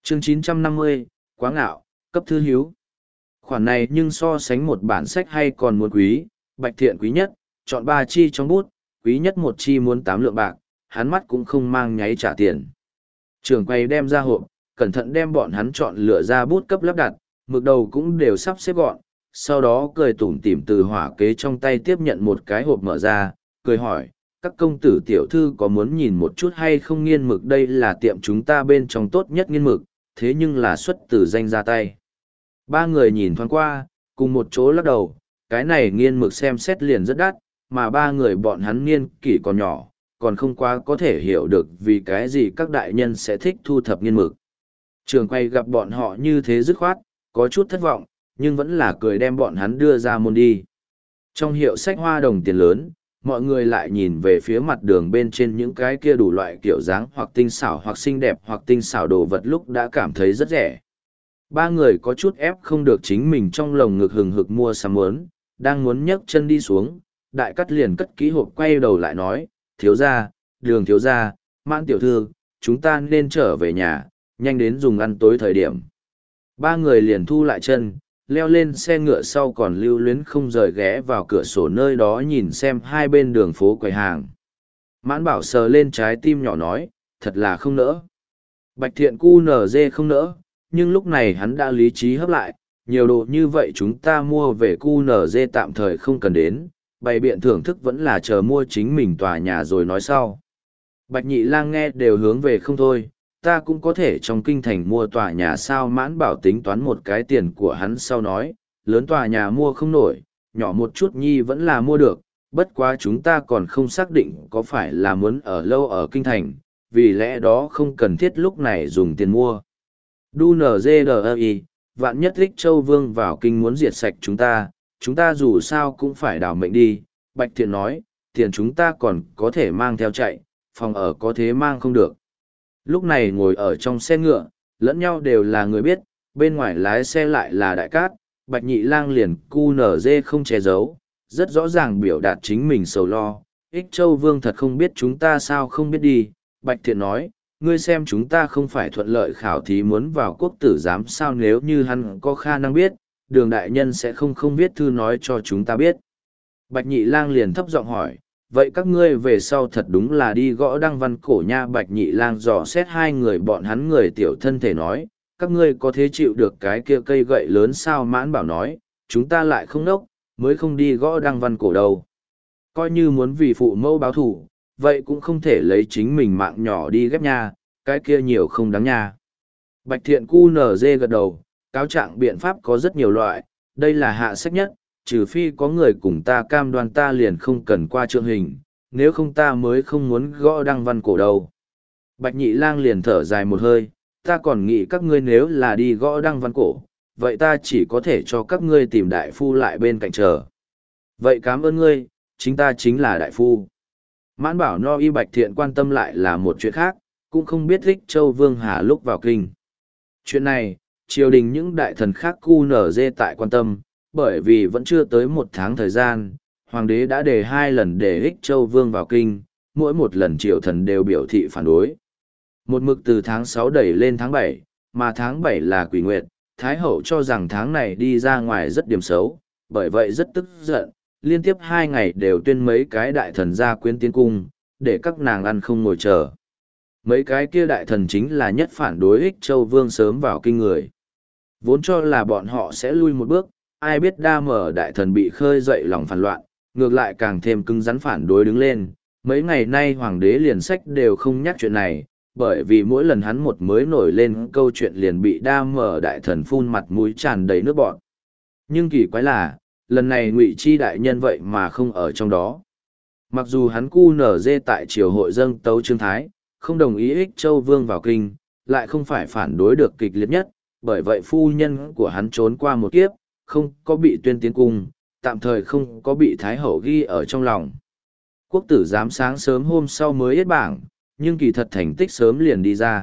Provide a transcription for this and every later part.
Chương 950, quá ngạo, cấp thư hiếu. Khoản này nhưng so sánh một bản sách hay còn muốn quý, Bạch Thiện quý nhất, chọn 3 chi trong bút, quý nhất một chi muốn 8 lượng bạc, hắn mắt cũng không mang nháy trả tiền. Trưởng quầy đem ra hộp, cẩn thận đem bọn hắn chọn lựa ra bút cấp lắp đặt, mực đầu cũng đều sắp xếp gọn, sau đó cười tủm tỉm từ hỏa kế trong tay tiếp nhận một cái hộp mở ra, cười hỏi, các công tử tiểu thư có muốn nhìn một chút hay không? Nghiên mực đây là tiệm chúng ta bên trong tốt nhất nghiên mực, thế nhưng là xuất từ danh ra tay. Ba người nhìn thoáng qua, cùng một chỗ lắc đầu, cái này nghiên mực xem xét liền rất đắt, mà ba người bọn hắn niên kỷ còn nhỏ, còn không quá có thể hiểu được vì cái gì các đại nhân sẽ thích thu thập nghiên mực. Trường quay gặp bọn họ như thế dứt khoát, có chút thất vọng, nhưng vẫn là cười đem bọn hắn đưa ra môn đi. Trong hiệu sách hoa đồng tiền lớn, mọi người lại nhìn về phía mặt đường bên trên những cái kia đủ loại kiểu dáng hoặc tinh xảo hoặc xinh đẹp hoặc tinh xảo đồ vật lúc đã cảm thấy rất rẻ. Ba người có chút ép không được chính mình trong lồng ngực hừng hực mua sắm muốn, đang muốn nhấc chân đi xuống, đại cắt liền cất kỹ hộp quay đầu lại nói, thiếu gia, Đường thiếu gia, Mãn tiểu thư, chúng ta nên trở về nhà, nhanh đến dùng ăn tối thời điểm. Ba người liền thu lại chân, leo lên xe ngựa sau còn lưu luyến không rời ghé vào cửa sổ nơi đó nhìn xem hai bên đường phố quầy hàng. Mãn Bảo sờ lên trái tim nhỏ nói, thật là không nỡ. Bạch Thiện cu nở dê không nỡ, nhưng lúc này hắn đã lý trí hấp lại, nhiều đồ như vậy chúng ta mua về cu nở dê tạm thời không cần đến, bày biện thưởng thức vẫn là chờ mua chính mình tòa nhà rồi nói sau. Bạch Nhị Lang nghe đều hướng về không thôi, ta cũng có thể trong kinh thành mua tòa nhà sao? Mãn Bảo tính toán một cái tiền của hắn sau nói, lớn tòa nhà mua không nổi, nhỏ một chút nhi vẫn là mua được, bất quá chúng ta còn không xác định có phải là muốn ở lâu ở kinh thành, vì lẽ đó không cần thiết lúc này dùng tiền mua. Đu NGDI, vạn nhất Lích Châu Vương vào kinh muốn diệt sạch chúng ta dù sao cũng phải đảo mệnh đi. Bạch Thiện nói, tiền chúng ta còn có thể mang theo chạy, phòng ở có thế mang không được. Lúc này ngồi ở trong xe ngựa, lẫn nhau đều là người biết, bên ngoài lái xe lại là Đại Cát, Bạch Nhị Lang liền cu nở dê không che giấu, rất rõ ràng biểu đạt chính mình sầu lo. Ích Châu Vương thật không biết chúng ta sao không biết đi. Bạch Thiện nói, ngươi xem chúng ta không phải thuận lợi khảo thí muốn vào quốc tử giám sao? Nếu như hắn có khả năng biết, Đường đại nhân sẽ không viết thư nói cho chúng ta biết. Bạch Nhị Lang liền thấp giọng hỏi, vậy các ngươi về sau thật đúng là đi gõ đăng văn cổ nha? Bạch Nhị Lang dò xét hai người bọn hắn người tiểu thân thể nói, các ngươi có thế chịu được cái kia cây gậy lớn sao? Mãn Bảo nói, chúng ta lại không đốc, mới không đi gõ đăng văn cổ đâu. Coi như muốn vì phụ mẫu báo thù, vậy cũng không thể lấy chính mình mạng nhỏ đi ghép nha, cái kia nhiều không đáng nha. Bạch Thiện cu nở dê gật đầu, cáo trạng biện pháp có rất nhiều loại, đây là hạ sách nhất, trừ phi có người cùng ta cam đoan ta liền không cần qua trượng hình, nếu không ta mới không muốn gõ đăng văn cổ đâu. Bạch Nhị Lang liền thở dài một hơi, ta còn nghĩ các ngươi nếu là đi gõ đăng văn cổ, vậy ta chỉ có thể cho các ngươi tìm đại phu lại bên cạnh chờ. Vậy cảm ơn ngươi, chính ta chính là đại phu. Mãn Bảo no y. Bạch Thiện quan tâm lại là một chuyện khác, cũng không biết Lích Châu Vương Hà lúc vào kinh. Chuyện này, triều đình những đại thần khác cu nở dê tại quan tâm, bởi vì vẫn chưa tới 1 tháng thời gian, hoàng đế đã đề 2 lần để Lích Châu Vương vào kinh, mỗi một lần triều thần đều biểu thị phản đối. Một mực từ tháng 6 đẩy lên tháng 7, mà tháng 7 là Quỷ Nguyệt, Thái Hậu cho rằng tháng này đi ra ngoài rất điểm xấu, bởi vậy rất tức giận, liên tiếp 2 ngày đều tuyên mấy cái đại thần ra quyến tiến cung, để các nàng ăn không ngồi chờ. Mấy cái kia đại thần chính là nhất phản đối Ích Châu Vương sớm vào kinh người. Vốn cho là bọn họ sẽ lui một bước, ai biết đa mở đại thần bị khơi dậy lòng phản loạn, ngược lại càng thêm cứng rắn phản đối đứng lên. Mấy ngày nay hoàng đế liền sách đều không nhắc chuyện này, bởi vì mỗi lần hắn một mới nổi lên câu chuyện liền bị đa mở đại thần phun mặt mũi tràn đầy nước bọt. Nhưng kỳ quái là, lần này Ngụy Chi đại nhân vậy mà không ở trong đó. Mặc dù hắn cu nở dê tại triều hội dâng tấu Trương Thái, không đồng ý Ích Châu Vương vào kinh, lại không phải phản đối được kịch liệt nhất, bởi vậy phu nhân của hắn trốn qua một kiếp, không có bị tuyên tiến cung, tạm thời không có bị Thái Hậu ghi ở trong lòng. Quốc tử giám sáng sớm hôm sau mới yết bảng, nhưng kỳ thật thành tích sớm liền đi ra.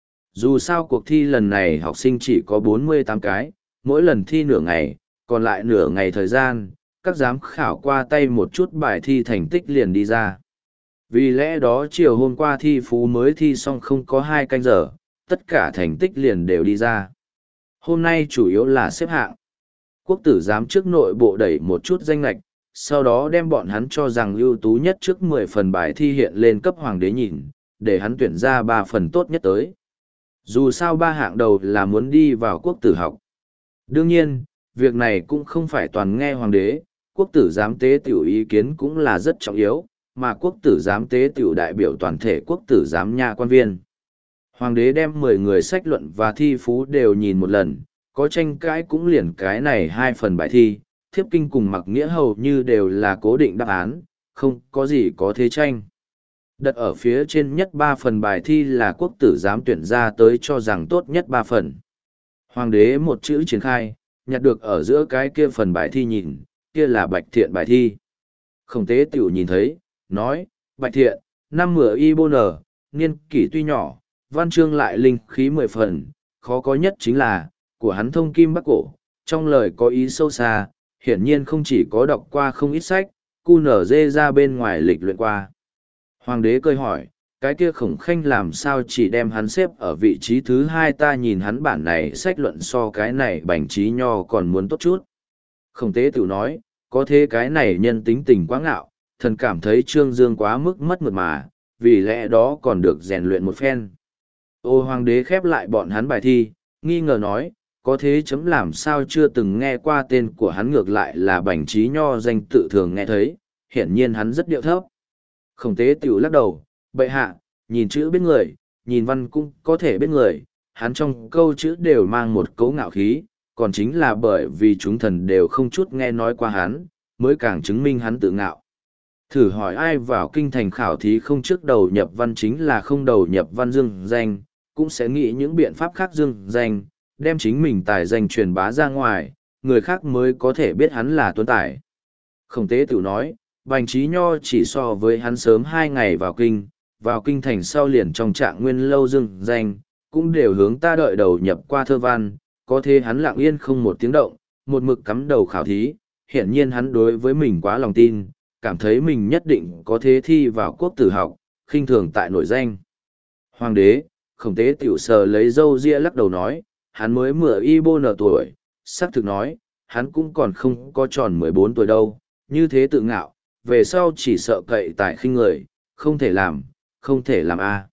Dù sao cuộc thi lần này học sinh chỉ có 48 cái, mỗi lần thi nửa ngày, còn lại nửa ngày thời gian, các giám khảo qua tay một chút bài thi thành tích liền đi ra. Vì lẽ đó chiều hôm qua thi phú mới thi xong không có 2 canh giờ, tất cả thành tích liền đều đi ra. Hôm nay chủ yếu là xếp hạng. Quốc tử giám trước nội bộ đẩy một chút danh lệch, sau đó đem bọn hắn cho rằng ưu tú nhất trước 10 phần bài thi hiện lên cấp hoàng đế nhìn, để hắn tuyển ra 3 phần tốt nhất tới. Dù sao 3 hạng đầu là muốn đi vào quốc tử học. Đương nhiên, việc này cũng không phải toàn nghe hoàng đế, quốc tử giám tế tiểu ý kiến cũng là rất trọng yếu, mà quốc tử giám tế tiểu đại biểu toàn thể quốc tử giám nha quan viên. Hoàng đế đem 10 người sách luận và thi phú đều nhìn một lần, có tranh cãi cũng liền cái này 2 phần bài thi, thiếp kinh cùng mặc nghĩa hầu như đều là cố định đáp án, không có gì có thế tranh. Đặt ở phía trên nhất 3 phần bài thi là quốc tử giám tuyển ra tới cho rằng tốt nhất 3 phần. Hoàng đế một chữ triển khai, nhặt được ở giữa cái kia phần bài thi nhìn, kia là bạch thiện bài thi. Khổng tế tiểu nhìn thấy, nói, bạch thiện, năm mửa y bô nở, niên kỷ tuy nhỏ, văn chương lại linh khí 10 phần, khó có nhất chính là, của hắn thông kim bắc cổ, trong lời có ý sâu xa, hiển nhiên không chỉ có đọc qua không ít sách, cu nở dê ra bên ngoài lịch luyện qua. Hoàng đế cười hỏi, cái kia khổng khanh làm sao chỉ đem hắn xếp ở vị trí thứ 2, ta nhìn hắn bản này sách luận so cái này bành trí nho còn muốn tốt chút. Khổng tế tự nói, có thế cái này nhân tính tình quá ngạo, thần cảm thấy Trương Dương quá mức mất mượt mà, vì lẽ đó còn được rèn luyện một phen. Ô hoàng đế khép lại bọn hắn bài thi, nghi ngờ nói, có thế chấm làm sao chưa từng nghe qua tên của hắn, ngược lại là bành trí nho danh tự thường nghe thấy, hiển nhiên hắn rất điệu thấp. Khổng tế tiểu lắc đầu, bệ hạ, nhìn chữ biết người, nhìn văn cũng có thể biết người, hắn trong câu chữ đều mang một cấu ngạo khí, còn chính là bởi vì chúng thần đều không chút nghe nói qua hắn, mới càng chứng minh hắn tự ngạo. Thử hỏi ai vào kinh thành khảo thí không trước đầu nhập văn chính là không đầu nhập văn dương danh, cũng sẽ nghĩ những biện pháp khác dương danh, đem chính mình tài danh truyền bá ra ngoài, người khác mới có thể biết hắn là tuấn tài. Khổng tế tiểu nói, Bành Trí Nho chỉ so với hắn sớm 2 ngày vào kinh thành sau liền trong trạng nguyên lâu dương danh, cũng đều hướng ta đợi đầu nhập qua thơ văn, có thế hắn lặng yên không một tiếng động, một mực cắm đầu khảo thí, hiển nhiên hắn đối với mình quá lòng tin, cảm thấy mình nhất định có thế thi vào quốc tử học, khinh thường tại nội danh. Hoàng đế, khổng tế tiểu sờ lấy dâu ria lắc đầu nói, hắn mới mửa y bô nở tuổi, xác thực nói, hắn cũng còn không có tròn 14 tuổi đâu, như thế tự ngạo, về sau chỉ sợ cậy tại khinh người, không thể làm a.